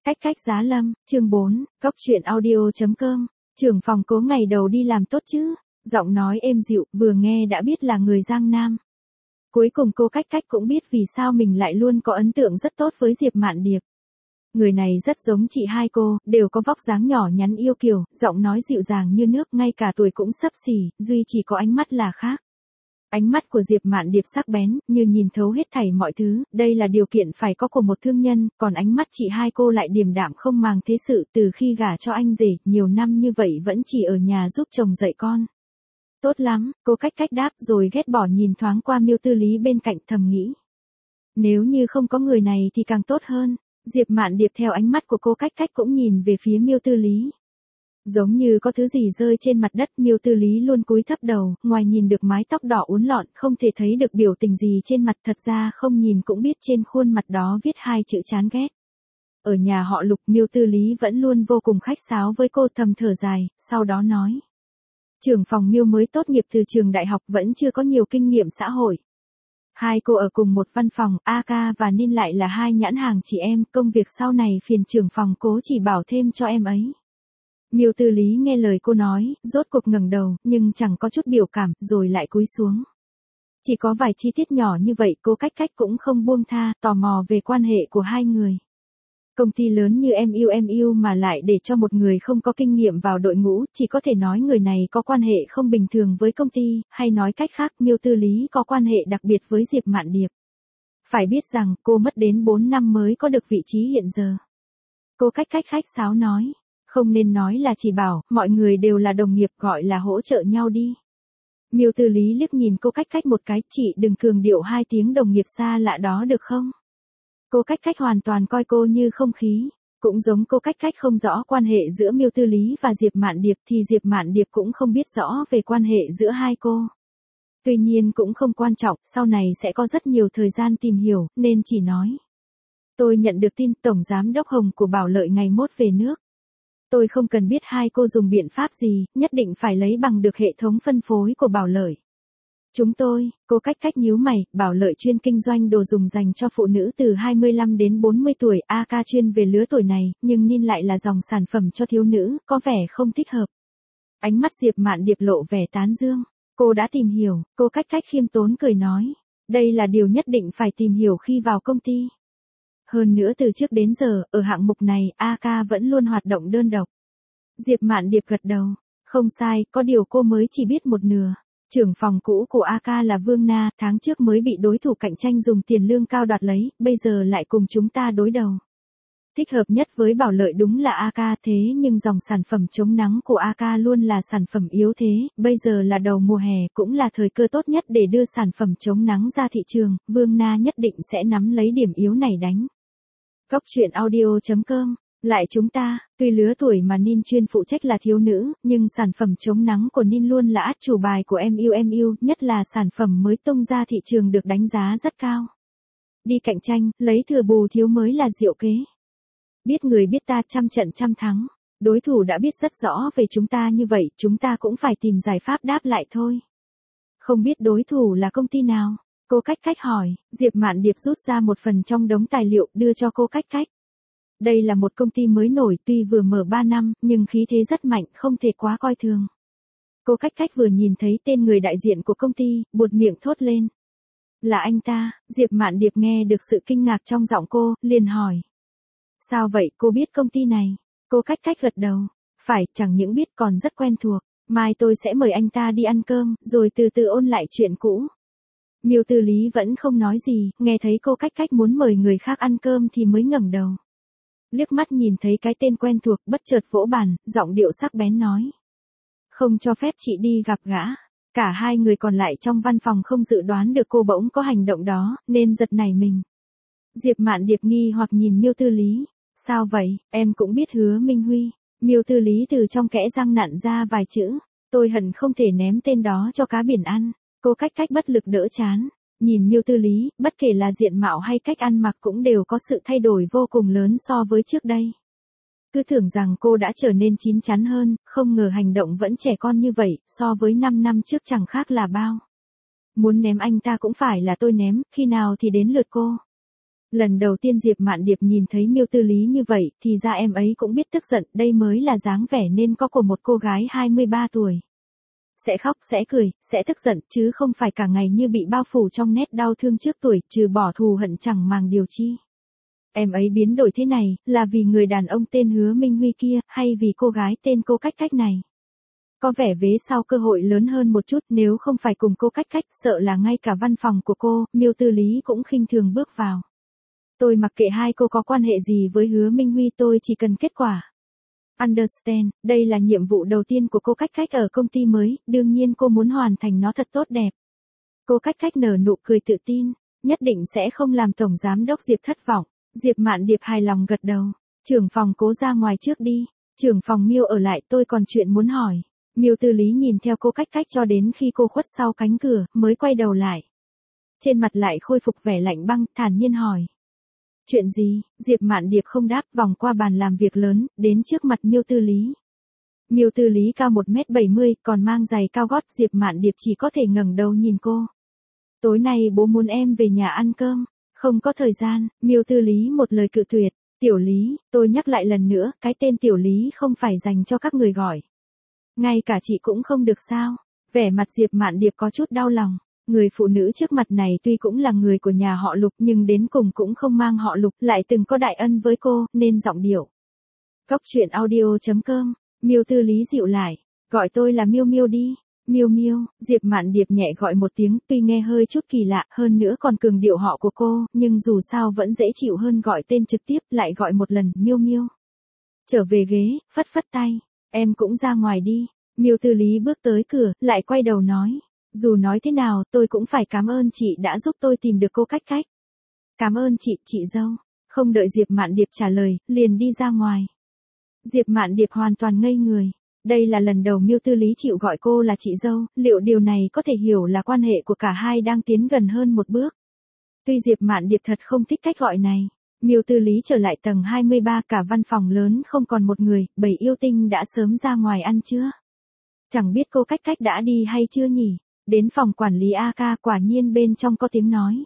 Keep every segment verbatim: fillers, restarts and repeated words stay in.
Cách cách giá lâm, chương bốn, cốc truyện audio chấm com. Trưởng phòng Cố ngày đầu đi làm tốt chứ? Giọng nói êm dịu, vừa nghe đã biết là người Giang Nam. Cuối cùng cô cách cách cũng biết vì sao mình lại luôn có ấn tượng rất tốt với Diệp Mạn Điệp. Người này rất giống chị hai cô, đều có vóc dáng nhỏ nhắn yêu kiều, giọng nói dịu dàng như nước, ngay cả tuổi cũng xấp xỉ, duy chỉ có ánh mắt là khác. Ánh mắt của Diệp Mạn Điệp sắc bén, như nhìn thấu hết thảy mọi thứ, đây là điều kiện phải có của một thương nhân, còn ánh mắt chị hai cô lại điềm đạm không màng thế sự, từ khi gả cho anh rể, nhiều năm như vậy vẫn chỉ ở nhà giúp chồng dạy con. Tốt lắm, cô cách cách đáp rồi ghét bỏ nhìn thoáng qua Miêu Tư Lý bên cạnh thầm nghĩ. Nếu như không có người này thì càng tốt hơn. Diệp Mạn Điệp theo ánh mắt của cô cách cách cũng nhìn về phía Miêu Tư Lý. Giống như có thứ gì rơi trên mặt đất, Miêu Tư Lý luôn cúi thấp đầu, ngoài nhìn được mái tóc đỏ uốn lọn, không thể thấy được biểu tình gì trên mặt, thật ra không nhìn cũng biết trên khuôn mặt đó viết hai chữ chán ghét. Ở nhà họ Lục, Miêu Tư Lý vẫn luôn vô cùng khách sáo với cô, thầm thở dài, sau đó nói. Trưởng phòng Miêu mới tốt nghiệp từ trường đại học, vẫn chưa có nhiều kinh nghiệm xã hội. Hai cô ở cùng một văn phòng, a ca và Ninh lại là hai nhãn hàng chị em, công việc sau này phiền trưởng phòng Cố chỉ bảo thêm cho em ấy. Miêu Tư Lý nghe lời cô nói, rốt cuộc ngẩng đầu, nhưng chẳng có chút biểu cảm, rồi lại cúi xuống. Chỉ có vài chi tiết nhỏ như vậy, cô cách cách cũng không buông tha, tò mò về quan hệ của hai người. Công ty lớn như em yêu em yêu mà lại để cho một người không có kinh nghiệm vào đội ngũ, chỉ có thể nói người này có quan hệ không bình thường với công ty, hay nói cách khác, Miêu Tư Lý có quan hệ đặc biệt với Diệp Mạn Điệp. Phải biết rằng, cô mất đến bốn năm mới có được vị trí hiện giờ. Cô cách cách khách sáo nói. Không nên nói là chỉ bảo, mọi người đều là đồng nghiệp, gọi là hỗ trợ nhau đi. Miêu Tư Lý liếc nhìn cô cách cách một cái, chị đừng cường điệu hai tiếng đồng nghiệp xa lạ đó được không? Cô cách cách hoàn toàn coi cô như không khí. Cũng giống cô cách cách không rõ quan hệ giữa Miêu Tư Lý và Diệp Mạn Điệp thì Diệp Mạn Điệp cũng không biết rõ về quan hệ giữa hai cô. Tuy nhiên cũng không quan trọng, sau này sẽ có rất nhiều thời gian tìm hiểu, nên chỉ nói. Tôi nhận được tin Tổng Giám đốc Hồng của Bảo Lợi ngày mốt về nước. Tôi không cần biết hai cô dùng biện pháp gì, nhất định phải lấy bằng được hệ thống phân phối của Bảo Lợi. Chúng tôi, cô cách cách nhíu mày, Bảo Lợi chuyên kinh doanh đồ dùng dành cho phụ nữ từ hai mươi lăm đến bốn mươi tuổi, a ca chuyên về lứa tuổi này, nhưng Nin lại là dòng sản phẩm cho thiếu nữ, có vẻ không thích hợp. Ánh mắt Diệp Mạn Điệp lộ vẻ tán dương. Cô đã tìm hiểu, cô cách cách khiêm tốn cười nói. Đây là điều nhất định phải tìm hiểu khi vào công ty. Hơn nữa từ trước đến giờ, ở hạng mục này, a ca vẫn luôn hoạt động đơn độc. Diệp Mạn Điệp gật đầu. Không sai, có điều cô mới chỉ biết một nửa. Trưởng phòng cũ của a ca là Vương Na, tháng trước mới bị đối thủ cạnh tranh dùng tiền lương cao đoạt lấy, bây giờ lại cùng chúng ta đối đầu. Thích hợp nhất với Bảo Lợi đúng là a ca, thế nhưng dòng sản phẩm chống nắng của a ca luôn là sản phẩm yếu thế, bây giờ là đầu mùa hè cũng là thời cơ tốt nhất để đưa sản phẩm chống nắng ra thị trường, Vương Na nhất định sẽ nắm lấy điểm yếu này đánh. Cốc truyện audio chấm com. Lại chúng ta, tuy lứa tuổi mà Nin chuyên phụ trách là thiếu nữ, nhưng sản phẩm chống nắng của Nin luôn là át chủ bài của em yêu em yêu, nhất là sản phẩm mới tung ra thị trường được đánh giá rất cao. Đi cạnh tranh, lấy thừa bù thiếu mới là diệu kế. Biết người biết ta, trăm trận trăm thắng. Đối thủ đã biết rất rõ về chúng ta như vậy, chúng ta cũng phải tìm giải pháp đáp lại thôi. Không biết đối thủ là công ty nào? Cô cách cách hỏi, Diệp Mạn Điệp rút ra một phần trong đống tài liệu đưa cho cô cách cách. Đây là một công ty mới nổi, tuy vừa mở ba năm, nhưng khí thế rất mạnh, không thể quá coi thường. Cô cách cách vừa nhìn thấy tên người đại diện của công ty, buột miệng thốt lên. Là anh ta, Diệp Mạn Điệp nghe được sự kinh ngạc trong giọng cô, liền hỏi. Sao vậy, cô biết công ty này? Cô cách cách gật đầu. Phải, chẳng những biết còn rất quen thuộc. Mai tôi sẽ mời anh ta đi ăn cơm, rồi từ từ ôn lại chuyện cũ. Miêu Tư Lý vẫn không nói gì, nghe thấy cô cách cách muốn mời người khác ăn cơm thì mới ngẩng đầu. Liếc mắt nhìn thấy cái tên quen thuộc, bất chợt vỗ bàn, giọng điệu sắc bén nói. Không cho phép chị đi gặp gã. Cả hai người còn lại trong văn phòng không dự đoán được cô bỗng có hành động đó, nên giật nảy mình. Diệp Mạn Điệp nghi hoặc nhìn Miêu Tư Lý. Sao vậy, em cũng biết Hứa Minh Huy. Miêu Tư Lý từ trong kẽ răng nặn ra vài chữ. Tôi hận không thể ném tên đó cho cá biển ăn. Cô cách cách bất lực đỡ chán. Nhìn Miêu Tư Lý, bất kể là diện mạo hay cách ăn mặc cũng đều có sự thay đổi vô cùng lớn so với trước đây. Cứ tưởng rằng cô đã trở nên chín chắn hơn, không ngờ hành động vẫn trẻ con như vậy, so với năm năm trước chẳng khác là bao. Muốn ném anh ta cũng phải là tôi ném, khi nào thì đến lượt cô. Lần đầu tiên Diệp Mạn Điệp nhìn thấy Miêu Tư Lý như vậy, thì ra em ấy cũng biết tức giận, đây mới là dáng vẻ nên có của một cô gái hai mươi ba tuổi. Sẽ khóc, sẽ cười, sẽ tức giận, chứ không phải cả ngày như bị bao phủ trong nét đau thương trước tuổi, trừ bỏ thù hận chẳng màng điều chi. Em ấy biến đổi thế này, là vì người đàn ông tên Hứa Minh Huy kia, hay vì cô gái tên Cô Cách Cách này? Có vẻ vế sau cơ hội lớn hơn một chút, nếu không phải cùng Cô Cách Cách, sợ là ngay cả văn phòng của cô, Miêu Tư Lý cũng khinh thường bước vào. Tôi mặc kệ hai cô có quan hệ gì với Hứa Minh Huy, tôi chỉ cần kết quả. Understand, đây là nhiệm vụ đầu tiên của Cô Cách Cách ở công ty mới, đương nhiên cô muốn hoàn thành nó thật tốt đẹp. Cô Cách Cách nở nụ cười tự tin, nhất định sẽ không làm tổng giám đốc Diệp thất vọng. Diệp Mạn Điệp hài lòng gật đầu. Trưởng phòng Cố ra ngoài trước đi. Trưởng phòng Miêu ở lại, tôi còn chuyện muốn hỏi. Miêu Tư Lý nhìn theo Cô Cách Cách cho đến khi cô khuất sau cánh cửa, mới quay đầu lại. Trên mặt lại khôi phục vẻ lạnh băng, thản nhiên hỏi. Chuyện gì? Diệp Mạn Điệp không đáp, vòng qua bàn làm việc lớn, đến trước mặt Miêu Tư Lý. Miêu Tư Lý cao một mét bảy mươi, còn mang giày cao gót, Diệp Mạn Điệp chỉ có thể ngẩng đầu nhìn cô. Tối nay bố muốn em về nhà ăn cơm. Không có thời gian, Miêu Tư Lý một lời cự tuyệt. Tiểu Lý, tôi nhắc lại lần nữa, cái tên Tiểu Lý không phải dành cho các người gọi. Ngay cả chị cũng không được sao? Vẻ mặt Diệp Mạn Điệp có chút đau lòng. Người phụ nữ trước mặt này tuy cũng là người của nhà họ Lục nhưng đến cùng cũng không mang họ Lục, lại từng có đại ân với cô, nên giọng điệu. Cốc truyện audio chấm com, Miêu Tư Lý dịu lại, gọi tôi là Miêu Miêu đi. Miêu Miêu, Diệp Mạn Điệp nhẹ gọi một tiếng, tuy nghe hơi chút kỳ lạ, hơn nữa còn cường điệu họ của cô, nhưng dù sao vẫn dễ chịu hơn gọi tên trực tiếp, lại gọi một lần, Miêu Miêu. Trở về ghế, phất phất tay, em cũng ra ngoài đi. Miêu Tư Lý bước tới cửa, lại quay đầu nói, dù nói thế nào, tôi cũng phải cảm ơn chị đã giúp tôi tìm được Cô Cách Cách. Cảm ơn chị, chị dâu. Không đợi Diệp Mạn Điệp trả lời, liền đi ra ngoài. Diệp Mạn Điệp hoàn toàn ngây người. Đây là lần đầu Miêu Tư Lý chịu gọi cô là chị dâu, liệu điều này có thể hiểu là quan hệ của cả hai đang tiến gần hơn một bước? Tuy Diệp Mạn Điệp thật không thích cách gọi này. Miêu Tư Lý trở lại tầng hai mươi ba, cả văn phòng lớn không còn một người, bảy yêu tinh đã sớm ra ngoài ăn trưa. Chẳng biết Cô Cách Cách đã đi hay chưa nhỉ? Đến phòng quản lý a ca, quả nhiên bên trong có tiếng nói.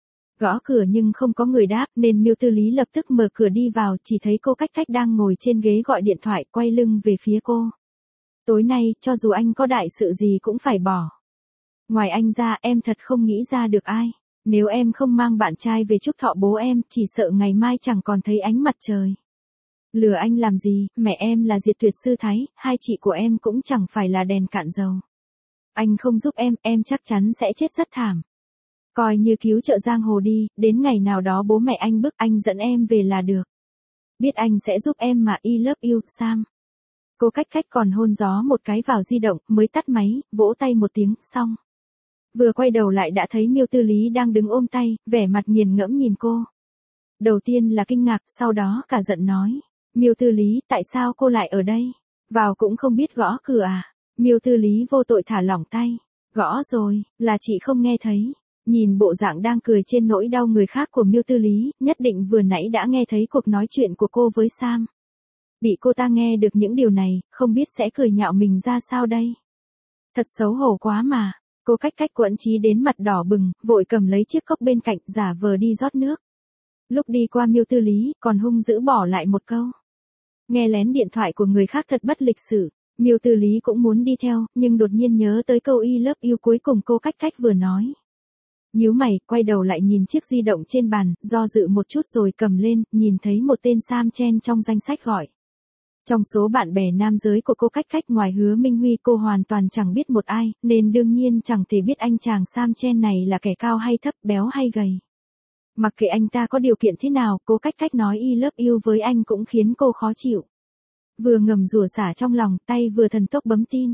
Gõ cửa nhưng không có người đáp, nên Miêu Tư Lý lập tức mở cửa đi vào, chỉ thấy Cô Cách Cách đang ngồi trên ghế gọi điện thoại, quay lưng về phía cô. Tối nay, cho dù anh có đại sự gì cũng phải bỏ. Ngoài anh ra, em thật không nghĩ ra được ai. Nếu em không mang bạn trai về chúc thọ bố em, chỉ sợ ngày mai chẳng còn thấy ánh mặt trời. Lừa anh làm gì, mẹ em là Diệt Tuyệt Sư Thái, hai chị của em cũng chẳng phải là đèn cạn dầu. Anh không giúp em, em chắc chắn sẽ chết rất thảm. Coi như cứu trợ giang hồ đi, đến ngày nào đó bố mẹ anh bức anh dẫn em về là được. Biết anh sẽ giúp em mà, I love you, Sam. Cô Cách Cách còn hôn gió một cái vào di động, mới tắt máy, vỗ tay một tiếng, xong. Vừa quay đầu lại đã thấy Miêu Tư Lý đang đứng ôm tay, vẻ mặt nghiền ngẫm nhìn cô. Đầu tiên là kinh ngạc, sau đó cả giận nói. Miêu Tư Lý, tại sao cô lại ở đây? Vào cũng không biết gõ cửa à? Miêu Tư Lý vô tội thả lỏng tay. Gõ rồi, là chị không nghe thấy. Nhìn bộ dạng đang cười trên nỗi đau người khác của Miêu Tư Lý, nhất định vừa nãy đã nghe thấy cuộc nói chuyện của cô với Sam. Bị cô ta nghe được những điều này, không biết sẽ cười nhạo mình ra sao đây. Thật xấu hổ quá mà. Cô Cách Cách quẫn trí đến mặt đỏ bừng, vội cầm lấy chiếc cốc bên cạnh, giả vờ đi rót nước. Lúc đi qua Miêu Tư Lý, còn hung dữ bỏ lại một câu. Nghe lén điện thoại của người khác thật bất lịch sự. Miêu Tư Lý cũng muốn đi theo, nhưng đột nhiên nhớ tới câu I love you cuối cùng Cô Cách Cách vừa nói. Nhíu mày, quay đầu lại nhìn chiếc di động trên bàn, do dự một chút rồi cầm lên, nhìn thấy một tên Sam Chen trong danh sách gọi. Trong số bạn bè nam giới của Cô Cách Cách ngoài Hứa Minh Huy, cô hoàn toàn chẳng biết một ai, nên đương nhiên chẳng thể biết anh chàng Sam Chen này là kẻ cao hay thấp, béo hay gầy. Mặc kệ anh ta có điều kiện thế nào, Cô Cách Cách nói I love you với anh cũng khiến cô khó chịu. Vừa ngầm rủa xả trong lòng, tay vừa thần tốc bấm tin.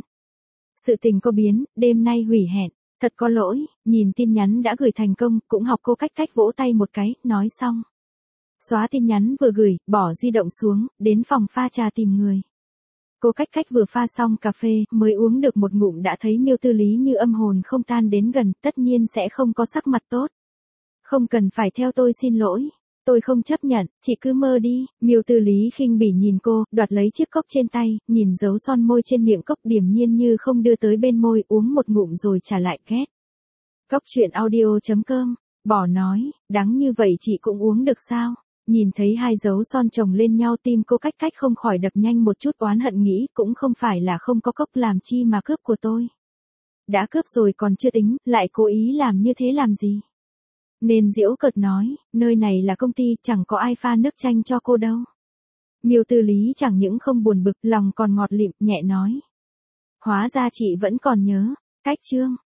Sự tình có biến, đêm nay hủy hẹn. Thật có lỗi, nhìn tin nhắn đã gửi thành công, cũng học Cô Cách Cách vỗ tay một cái, nói xong. Xóa tin nhắn vừa gửi, bỏ di động xuống, đến phòng pha trà tìm người. Cô Cách Cách vừa pha xong cà phê, mới uống được một ngụm đã thấy Miêu Tư Lý như âm hồn không tan đến gần, tất nhiên sẽ không có sắc mặt tốt. Không cần phải theo tôi xin lỗi. Tôi không chấp nhận, chị cứ mơ đi. Miêu Tư Lý khinh bỉ nhìn cô, đoạt lấy chiếc cốc trên tay, nhìn dấu son môi trên miệng cốc, điềm nhiên như không đưa tới bên môi, uống một ngụm rồi trả lại ghét. Cốc truyện audio chấm com Bỏ nói, đắng như vậy chị cũng uống được sao? Nhìn thấy hai dấu son chồng lên nhau tim cô cách cách không khỏi đập nhanh một chút oán hận nghĩ cũng không phải là không có cốc làm chi mà cướp của tôi. Đã cướp rồi còn chưa tính, lại cố ý làm như thế làm gì? Nên giễu cợt nói, nơi này là công ty, chẳng có ai pha nước chanh cho cô đâu. Miêu Tư Lý chẳng những không buồn bực, lòng còn ngọt lịm, nhẹ nói. Hóa ra chị vẫn còn nhớ, cách chương.